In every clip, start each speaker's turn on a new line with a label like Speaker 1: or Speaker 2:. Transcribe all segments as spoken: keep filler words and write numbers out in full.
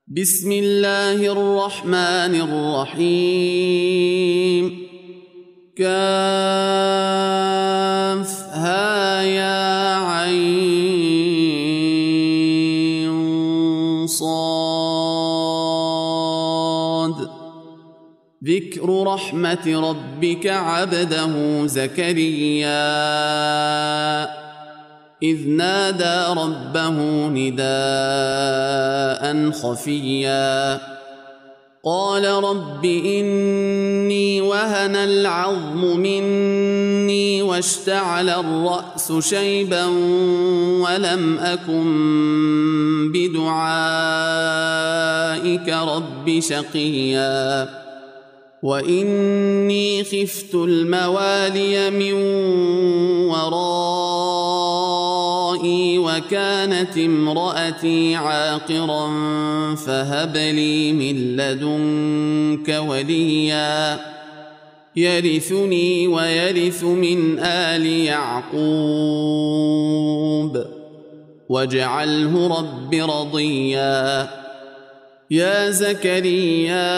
Speaker 1: بسم الله الرحمن الرحيم. كافها يا عين صاد. ذكر رحمة ربك عبده زكريا إذ نادى ربه نداء خفيا قال رب إني وهن العظم مني واشتعل الرأس شيبا ولم أكن بدعائك رب شقيا وإني خفت الموالي من ورائي وكانت امرأتي عاقرا فهب لي من لدنك وليا يرثني ويرث من آل يعقوب واجعله رب رضيا. يا زكريا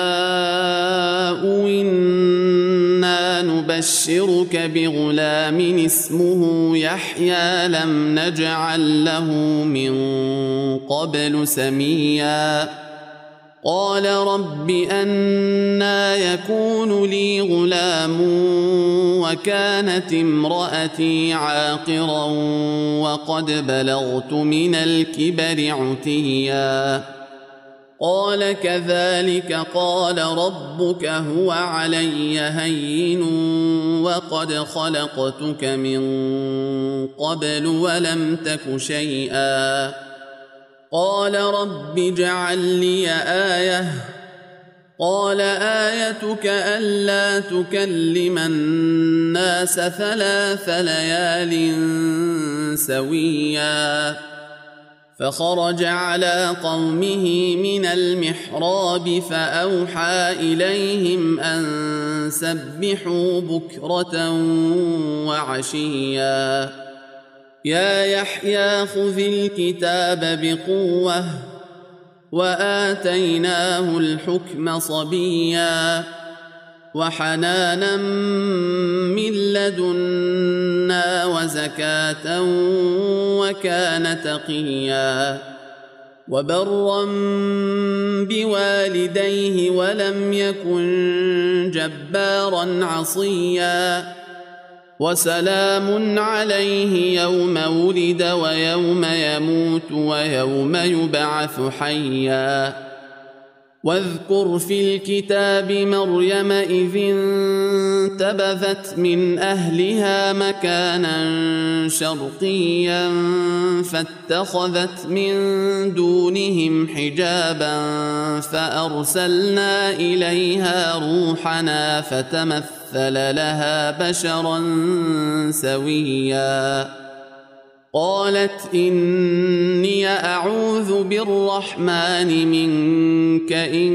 Speaker 1: إنا نبشرك بغلام اسمه يحيى لم نجعل له من قبل سميا قال رب أنى يكون لي غلام وكانت امرأتي عاقرا وقد بلغت من الكبر عتيا قال كذلك قال ربك هو علي هين وقد خلقتك من قبل ولم تك شيئا قال رب اجعل لي آية قال آيتك ألا تكلم الناس ثلاث ليال سويا فخرج على قومه من المحراب فأوحى إليهم أن سبحوا بكرة وعشيا يا يحيى خذ الكتاب بقوة وآتيناه الحكم صبيا وحنانا من لدنا وزكاة وكان تقيا وبرا بوالديه ولم يكن جبارا عصيا وسلام عليه يوم ولد ويوم يموت ويوم يبعث حيا واذكر في الكتاب مريم إذ انتبذت من أهلها مكانا شرقيا فاتخذت من دونهم حجابا فأرسلنا إليها روحنا فتمثل لها بشرا سويا قالت إني أعوذ بالرحمن منك إن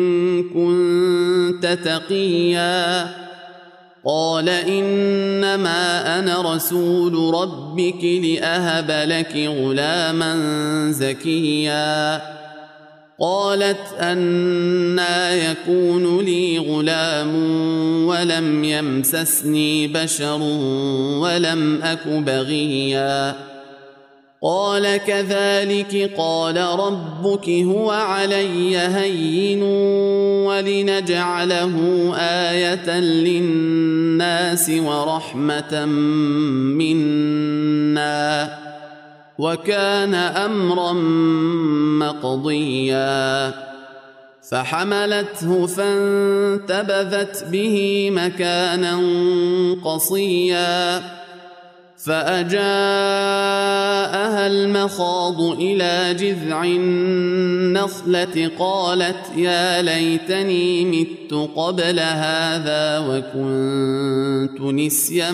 Speaker 1: كنت تقيا قال إنما أنا رسول ربك لأهب لك غلاما زكيا قالت أنى يكون لي غلام ولم يمسسني بشر ولم أك بغيا قال كذلك قال ربك هو علي هين ولنجعله آية للناس ورحمة منا وكان أمرا مقضيا فحملته فانتبذت به مكانا قصيا فأجاءها المخاض إلى جذع النخلة قالت يا ليتني مت قبل هذا وكنت نسيا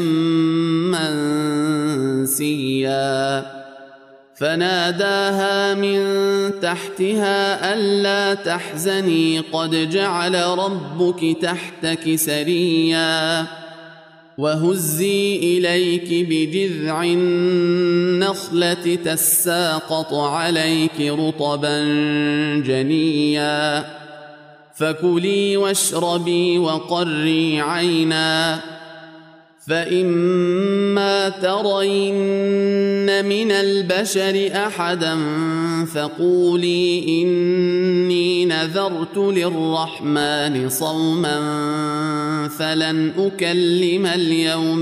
Speaker 1: منسيا فناداها من تحتها ألا تحزني قد جعل ربك تحتك سريا وهزي إليك بجذع النخلة تساقط عليك رطبا جنيا فكلي واشربي وقري عينا فإما ترين من البشر أحدا فقولي إني نذرت للرحمن صوما فلن أكلم اليوم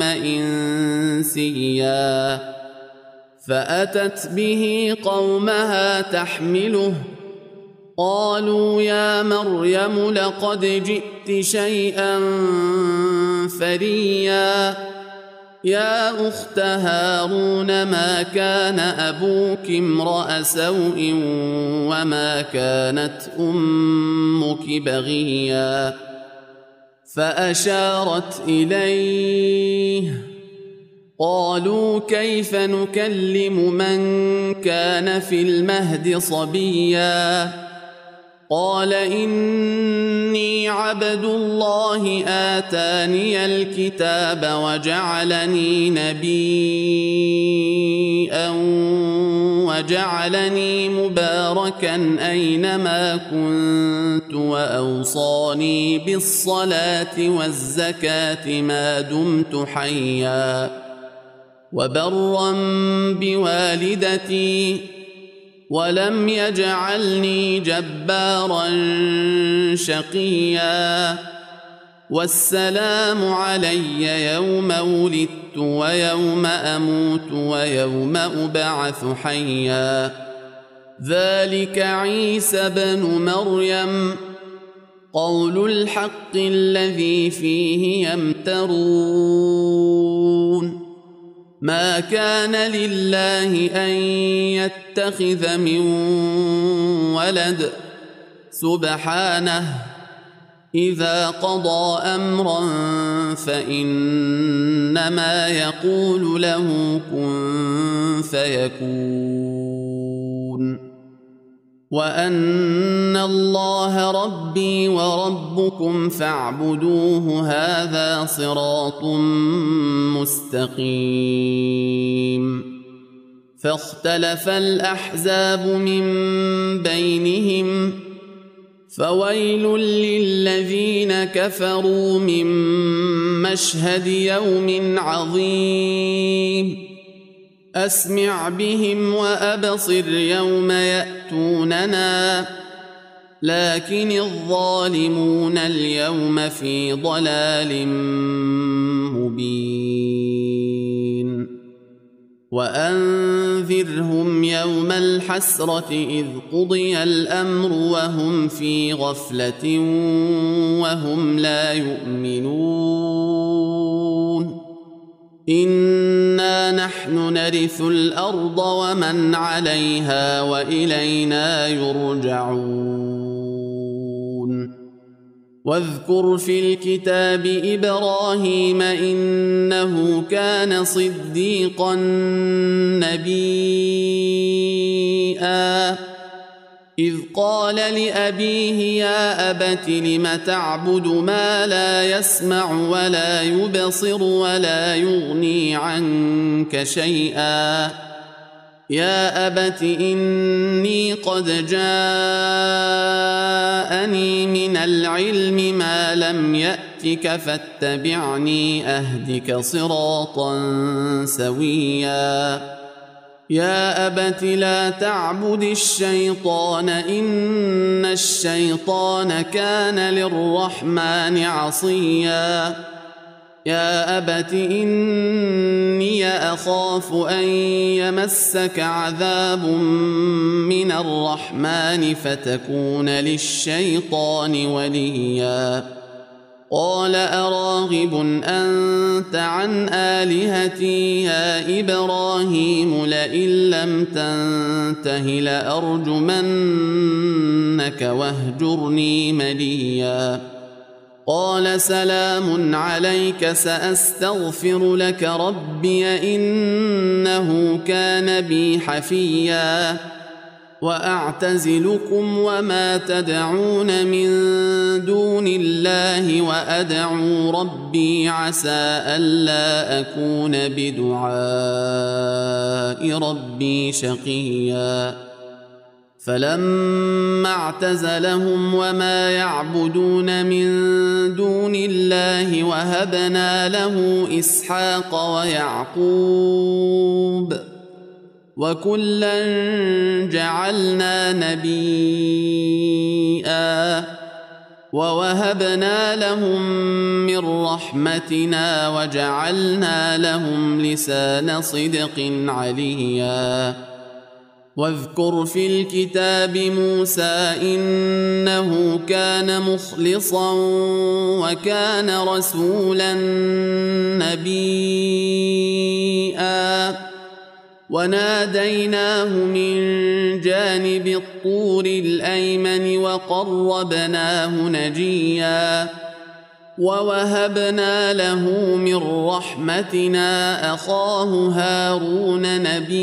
Speaker 1: إنسيا فأتت به قومها تحمله قالوا يا مريم لقد جئت شيئا فريا يا أخت هارون ما كان أبوك امرأ سوء وما كانت أمك بغيا فأشارت إليه قالوا كيف نكلم من كان في المهد صبيا قال إني عبد الله آتاني الكتاب وجعلني نبيا وجعلني مباركا أينما كنت وأوصاني بالصلاة والزكاة ما دمت حيا وبرا بوالدتي ولم يجعلني جبارا شقيا والسلام علي يوم ولدت ويوم أموت ويوم أبعث حيا ذلك عيسى بن مريم قول الحق الذي فيه يمترون ما كان لله أن يتخذ من ولد سبحانه إذا قضى أمرا فإنما يقول له كن فيكون وأن الله ربي وربكم فاعبدوه هذا صراط مستقيم فاختلف الأحزاب من بينهم فويل للذين كفروا من مشهد يوم عظيم أسمع بهم وأبصر يوم يأتوننا لكن الظالمون اليوم في ضلال مبين وأنذرهم يوم الحسرة إذ قضي الأمر وهم في غفلة وهم لا يؤمنون إنا نحن نرث الأرض ومن عليها وإلينا يرجعون واذكر في الكتاب إبراهيم إنه كان صديقا نبيا إذ قال لأبيه يا أبت لم تعبد ما لا يسمع ولا يبصر ولا يغني عنك شيئا يا أبت إني قد جاءني من العلم ما لم يأتك فاتبعني أهدك صراطا سويا يا أبت لا تعبد الشيطان إن الشيطان كان للرحمن عصيا يا أبت إني أخاف أن يمسك عذاب من الرحمن فتكون للشيطان وليا قال أراغب أنت عن آلهتي يا إبراهيم لئن لم تنته لأرجمنك واهجرني مليا قال سلام عليك سأستغفر لك ربي إنه كان بي حفيا وأعتزلكم وما تدعون من دون الله وأدعو ربي عسى ألا أكون بدعاء ربي شقيا فلما اعتزلهم وما يعبدون من دون الله وهبنا له إسحاق ويعقوب وكلا جعلنا نبيا ووهبنا لهم من رحمتنا وجعلنا لهم لسان صدق عليا واذكر في الكتاب موسى إنه كان مخلصا وكان رسولا نبيا وناديناه من جانب الطور الأيمن وقربناه نجيا ووهبنا له من رحمتنا أخاه هارون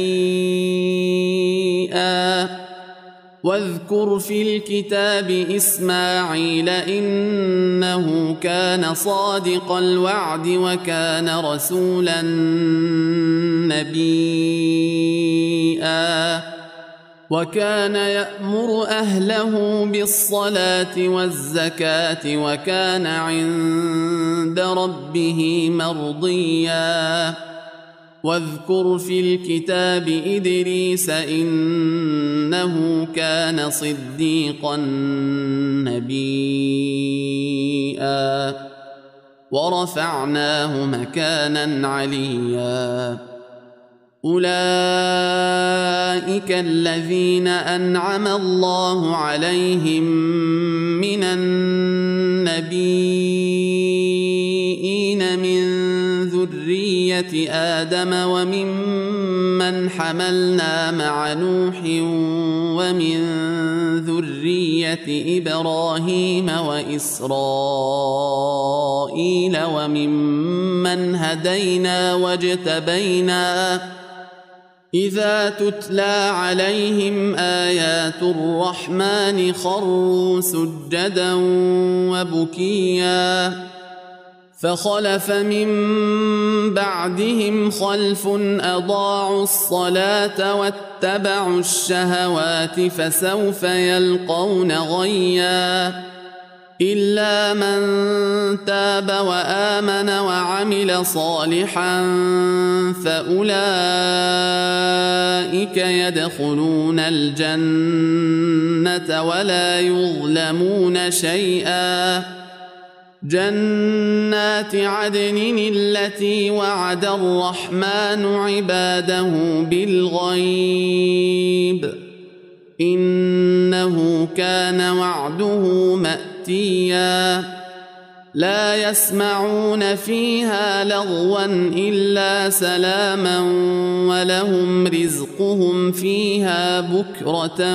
Speaker 1: نبيا واذكر في الكتاب إسماعيل إنه كان صادق الوعد وكان رسولا نبيا وكان يأمر أهله بالصلاة والزكاة وكان عند ربه مرضيا واذكر في الكتاب إدريس إنه كان صديقا نبيا ورفعناه مكانا عليا أولئك الذين أنعم الله عليهم من النبيين من ذرية آدم وممن حملنا مع نوح ومن ذرية إبراهيم وإسرائيل وممن هدينا واجتبينا إذا تتلى عليهم آيات الرحمن خروا سجدا وبكيا فخلف من بعدهم خلف أضاعوا الصلاة واتبعوا الشهوات فسوف يلقون غيا إلا من تاب وآمن وعمل صالحا فأولئك يدخلون الجنة ولا يظلمون شيئا جنات عدن التي وعد الرحمن عباده بالغيب إنه كان وعده مأتيا لا يسمعون فيها لغوا إلا سلاما ولهم رزقهم فيها بكرة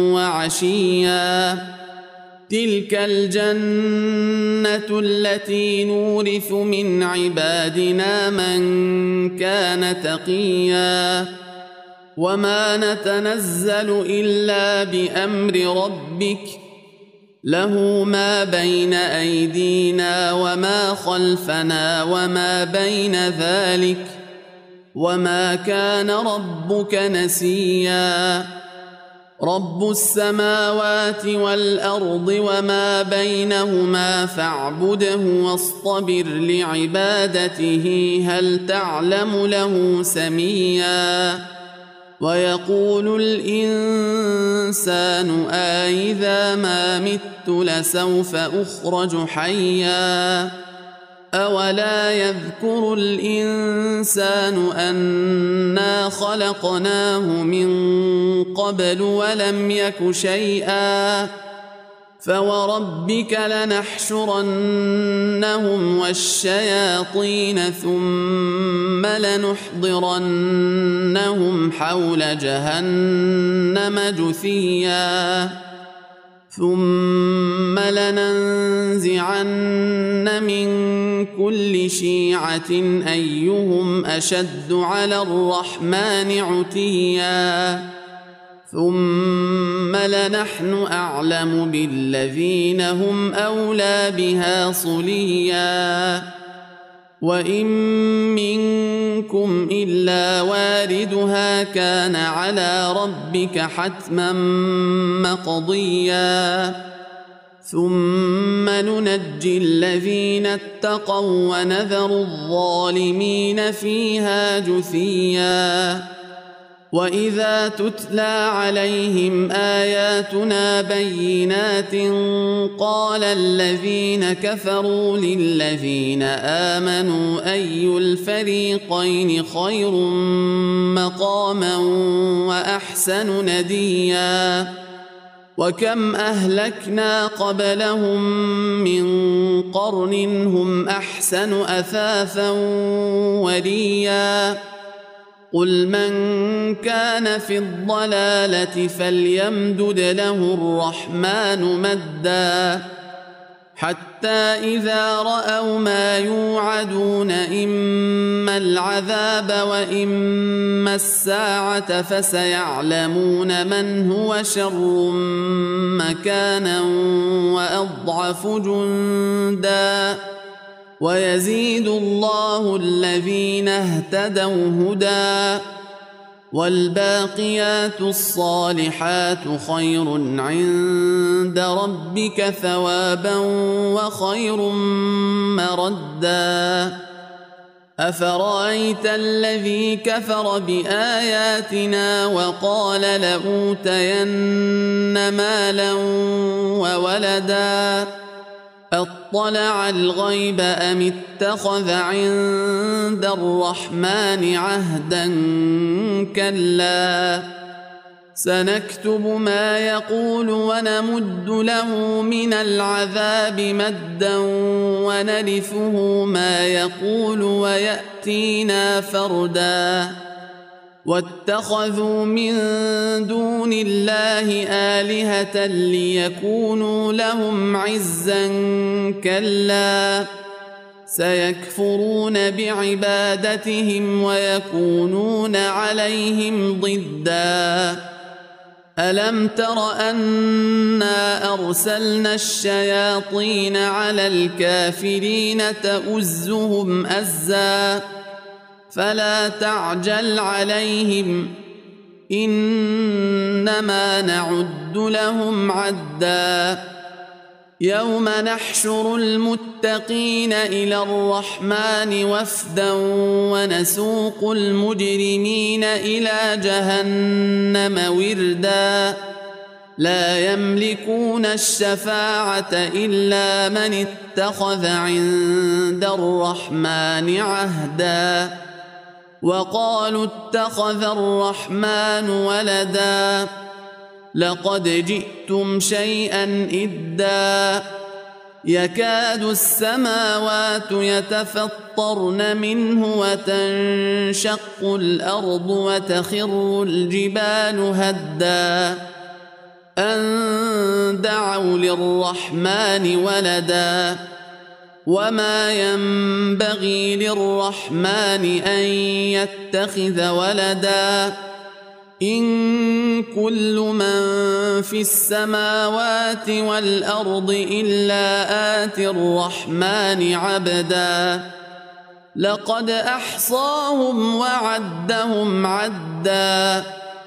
Speaker 1: وعشيا تلك الجنة التي نورث من عبادنا من كان تقيا وما نتنزل إلا بأمر ربك له ما بين أيدينا وما خلفنا وما بين ذلك وما كان ربك نسيا رب السماوات والأرض وما بينهما فاعبده واصطبر لعبادته هل تعلم له سميا ويقول الإنسان أإذا ما مت لسوف أخرج حيا أولا يذكر الإنسان أنا خلقناه من قبل ولم يك شيئا فوربك لنحشرنهم والشياطين ثم لنحضرنهم حول جهنم جثيا ثم لننزعن من كل شيعة أيهم أشد على الرحمن عتيا ثم لنحن أعلم بالذين هم أولى بها صليا وإن منكم إلا واردها كان على ربك حتما مقضيا ثم ننجي الذين اتقوا ونذر الظالمين فيها جثيا وإذا تتلى عليهم آياتنا بينات قال الذين كفروا للذين آمنوا أي الفريقين خير مقاما وأحسن نديا وكم أهلكنا قبلهم من قرن هم أحسن أثاثا وريا قل من كان في الضلالة فليمدد له الرحمن مدا حتى إذا رأوا ما يوعدون إما العذاب وإما الساعة فسيعلمون من هو شر مكانا وأضعف جندا ويزيد الله الذين اهتدوا هدى والباقيات الصالحات خير عند ربك ثوابا وخير مردا أفرأيت الذي كفر بآياتنا وقال لأوتين مالا وولدا أطلع الغيب أم اتخذ عند الرحمن عهدا كلا سنكتب ما يقول ونمد له من العذاب مدا ونرثه ما يقول ويأتينا فردا واتخذوا من دون الله آلهة ليكونوا لهم عزا كلا سيكفرون بعبادتهم ويكونون عليهم ضدا ألم تر أنا أرسلنا الشياطين على الكافرين تؤزهم أزا فلا تعجل عليهم إنما نعد لهم عدا يوم نحشر المتقين إلى الرحمن وفدا ونسوق المجرمين إلى جهنم وردا لا يملكون الشفاعة إلا من اتخذ عند الرحمن عهدا وقالوا اتخذ الرحمن ولدا لقد جئتم شيئا إدا يكاد السماوات يتفطرن منه وتنشق الأرض وتخر الجبال هدا أن دعوا للرحمن ولدا وما ينبغي للرحمن أن يتخذ ولدا إن كل من في السماوات والأرض إلا آتي الرحمن عبدا لقد أحصاهم وعدهم عدا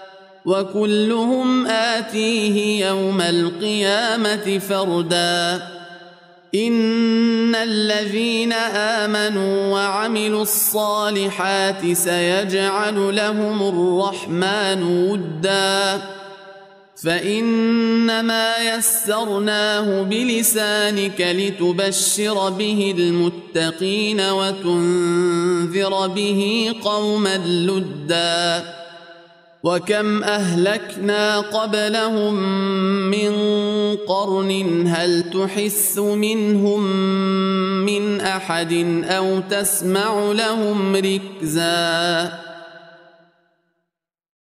Speaker 1: وكلهم آتيه يوم القيامة فردا إن الذين آمنوا وعملوا الصالحات سيجعل لهم الرحمن ودا فإنما يسرناه بلسانك لتبشر به المتقين وتنذر به قوما لدا وكم أهلكنا قبلهم من قرن هل تحس منهم من أحد أو تسمع لهم ركزا